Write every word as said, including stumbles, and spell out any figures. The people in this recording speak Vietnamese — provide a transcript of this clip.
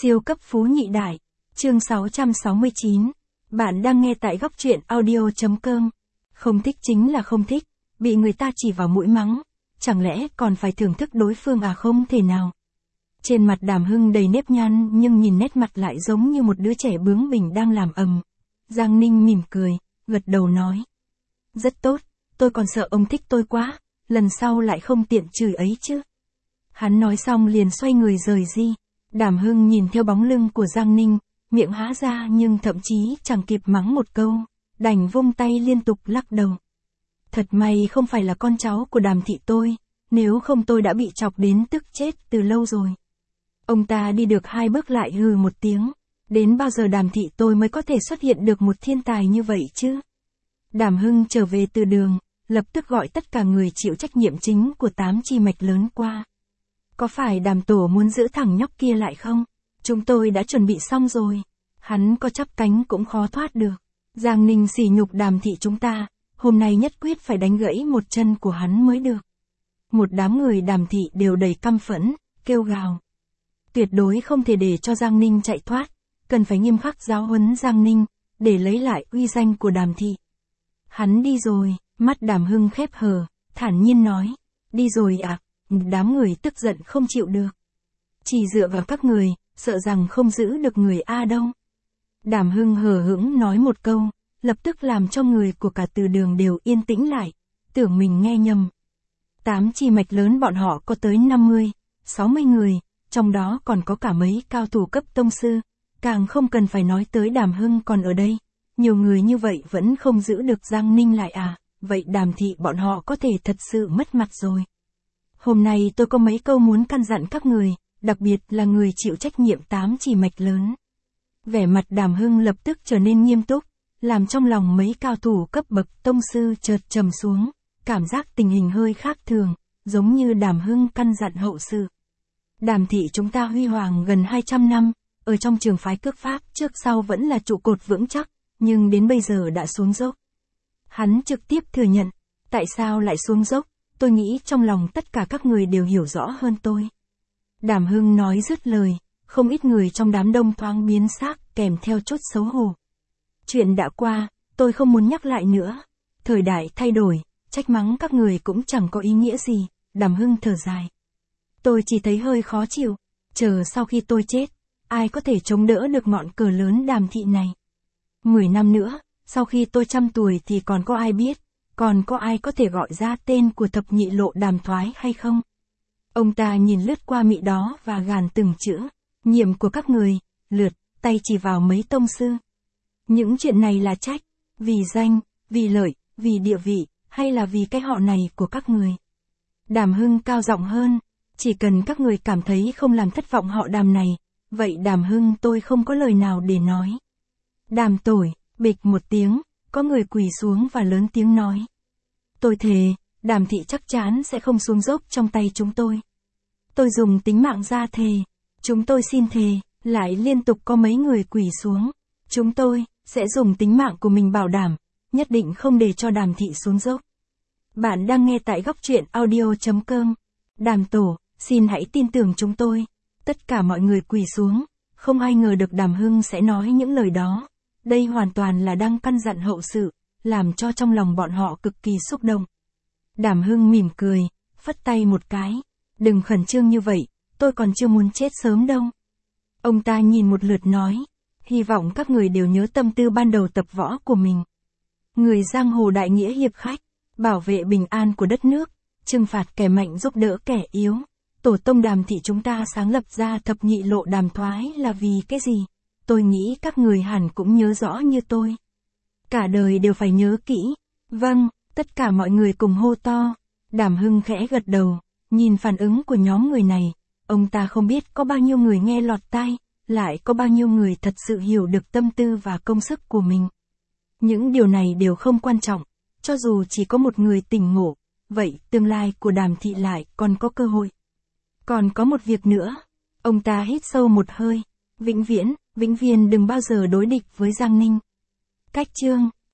Siêu cấp phú nhị đại, chương sáu trăm sáu mươi chín. Bạn đang nghe tại góc truyện audio.com. Không thích chính là không thích, bị người ta chỉ vào mũi mắng, chẳng lẽ còn phải thưởng thức đối phương à? Không thể nào. Trên mặt Đàm Hưng đầy nếp nhăn nhưng nhìn nét mặt lại giống như một đứa trẻ bướng bỉnh đang làm ầm. Giang Ninh mỉm cười, gật đầu nói. Rất tốt, tôi còn sợ ông thích tôi quá, lần sau lại không tiện chửi ấy chứ. Hắn nói xong liền xoay người rời đi. Đàm Hưng nhìn theo bóng lưng của Giang Ninh, miệng há ra nhưng thậm chí chẳng kịp mắng một câu, đành vung tay liên tục lắc đầu. Thật may không phải là con cháu của Đàm thị tôi, nếu không tôi đã bị chọc đến tức chết từ lâu rồi. Ông ta đi được hai bước lại hừ một tiếng, đến bao giờ Đàm thị tôi mới có thể xuất hiện được một thiên tài như vậy chứ? Đàm Hưng trở về từ đường, lập tức gọi tất cả người chịu trách nhiệm chính của tám chi mạch lớn qua. Có phải Đàm tổ muốn giữ thằng nhóc kia lại không? Chúng tôi đã chuẩn bị xong rồi. Hắn có chắp cánh cũng khó thoát được. Giang Ninh sỉ nhục Đàm thị chúng ta, hôm nay nhất quyết phải đánh gãy một chân của hắn mới được. Một đám người Đàm thị đều đầy căm phẫn, kêu gào. Tuyệt đối không thể để cho Giang Ninh chạy thoát, cần phải nghiêm khắc giáo huấn Giang Ninh, để lấy lại uy danh của Đàm thị. Hắn đi rồi, mắt Đàm Hưng khép hờ, thản nhiên nói. Đi rồi à? Đám người tức giận không chịu được. Chỉ dựa vào các người, sợ rằng không giữ được người A đâu. Đàm Hưng hờ hững nói một câu, lập tức làm cho người của cả từ đường đều yên tĩnh lại, tưởng mình nghe nhầm. Tám chi mạch lớn bọn họ có tới năm mươi, sáu mươi người, trong đó còn có cả mấy cao thủ cấp tông sư, càng không cần phải nói tới Đàm Hưng còn ở đây. Nhiều người như vậy vẫn không giữ được Giang Ninh lại à, vậy Đàm thị bọn họ có thể thật sự mất mặt rồi. Hôm nay tôi có mấy câu muốn căn dặn các người, đặc biệt là người chịu trách nhiệm tám chỉ mạch lớn. Vẻ mặt Đàm Hưng lập tức trở nên nghiêm túc, làm trong lòng mấy cao thủ cấp bậc tông sư chợt trầm xuống, cảm giác tình hình hơi khác thường, giống như Đàm Hưng căn dặn hậu sự. Đàm thị chúng ta huy hoàng gần hai trăm năm, ở trong trường phái cước pháp trước sau vẫn là trụ cột vững chắc, nhưng đến bây giờ đã xuống dốc. Hắn trực tiếp thừa nhận, tại sao lại xuống dốc? Tôi nghĩ trong lòng tất cả các người đều hiểu rõ hơn tôi. Đàm Hưng nói dứt lời, không ít người trong đám đông thoáng biến sắc kèm theo chút xấu hổ. Chuyện đã qua, tôi không muốn nhắc lại nữa. Thời đại thay đổi, trách mắng các người cũng chẳng có ý nghĩa gì. Đàm Hưng thở dài. Tôi chỉ thấy hơi khó chịu, chờ sau khi tôi chết, ai có thể chống đỡ được ngọn cờ lớn Đàm thị này. Mười năm nữa, sau khi tôi trăm tuổi thì còn có ai biết? Còn có ai có thể gọi ra tên của thập nhị lộ Đàm thoái hay không? Ông ta nhìn lướt qua mị đó và gàn từng chữ. Nhiệm của các người, lượt, tay chỉ vào mấy tông sư. Những chuyện này là trách, vì danh, vì lợi, vì địa vị, hay là vì cái họ này của các người? Đàm Hưng cao giọng hơn, chỉ cần các người cảm thấy không làm thất vọng họ Đàm này, vậy Đàm Hưng tôi không có lời nào để nói. Đàm tổi, bịch một tiếng. Có người quỳ xuống và lớn tiếng nói. Tôi thề, Đàm thị chắc chắn sẽ không xuống dốc trong tay chúng tôi. Tôi dùng tính mạng ra thề. Chúng tôi xin thề, lại liên tục có mấy người quỳ xuống. Chúng tôi sẽ dùng tính mạng của mình bảo đảm, nhất định không để cho Đàm thị xuống dốc. Bạn đang nghe tại góc truyện audio.com. Đàm tổ, xin hãy tin tưởng chúng tôi. Tất cả mọi người quỳ xuống, không ai ngờ được Đàm Hưng sẽ nói những lời đó. Đây hoàn toàn là đang căn dặn hậu sự, làm cho trong lòng bọn họ cực kỳ xúc động. Đàm Hưng mỉm cười, phất tay một cái. Đừng khẩn trương như vậy, tôi còn chưa muốn chết sớm đâu. Ông ta nhìn một lượt nói, hy vọng các người đều nhớ tâm tư ban đầu tập võ của mình. Người giang hồ đại nghĩa hiệp khách, bảo vệ bình an của đất nước, trừng phạt kẻ mạnh giúp đỡ kẻ yếu. Tổ tông Đàm thị chúng ta sáng lập ra thập nhị lộ Đàm thoái là vì cái gì? Tôi nghĩ các người hẳn cũng nhớ rõ như tôi. Cả đời đều phải nhớ kỹ. Vâng, tất cả mọi người cùng hô to. Đàm Hưng khẽ gật đầu, nhìn phản ứng của nhóm người này. Ông ta không biết có bao nhiêu người nghe lọt tai, lại có bao nhiêu người thật sự hiểu được tâm tư và công sức của mình. Những điều này đều không quan trọng, cho dù chỉ có một người tỉnh ngộ, vậy tương lai của Đàm thị lại còn có cơ hội. Còn có một việc nữa. Ông ta hít sâu một hơi. Vĩnh viễn, vĩnh viễn đừng bao giờ đối địch với Giang Ninh. Cách chương